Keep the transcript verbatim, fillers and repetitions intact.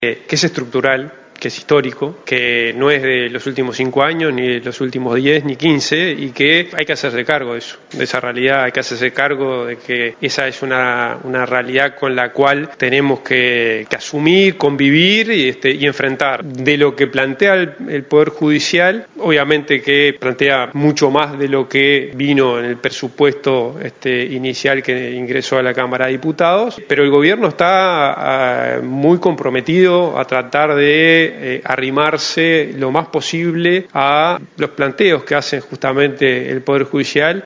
que es estructural, que es histórico, que no es de los últimos cinco años, ni de los últimos diez, ni quince, y que hay que hacerse cargo de eso, de esa realidad, hay que hacerse cargo de que esa es una, una realidad con la cual tenemos que, que asumir, convivir y, este, y enfrentar. De lo que plantea el, el Poder Judicial, obviamente que plantea mucho más de lo que vino en el presupuesto este, inicial que ingresó a la Cámara de Diputados, pero el gobierno está uh, muy comprometido a tratar de Eh, arrimarse lo más posible a los planteos que hace justamente el Poder Judicial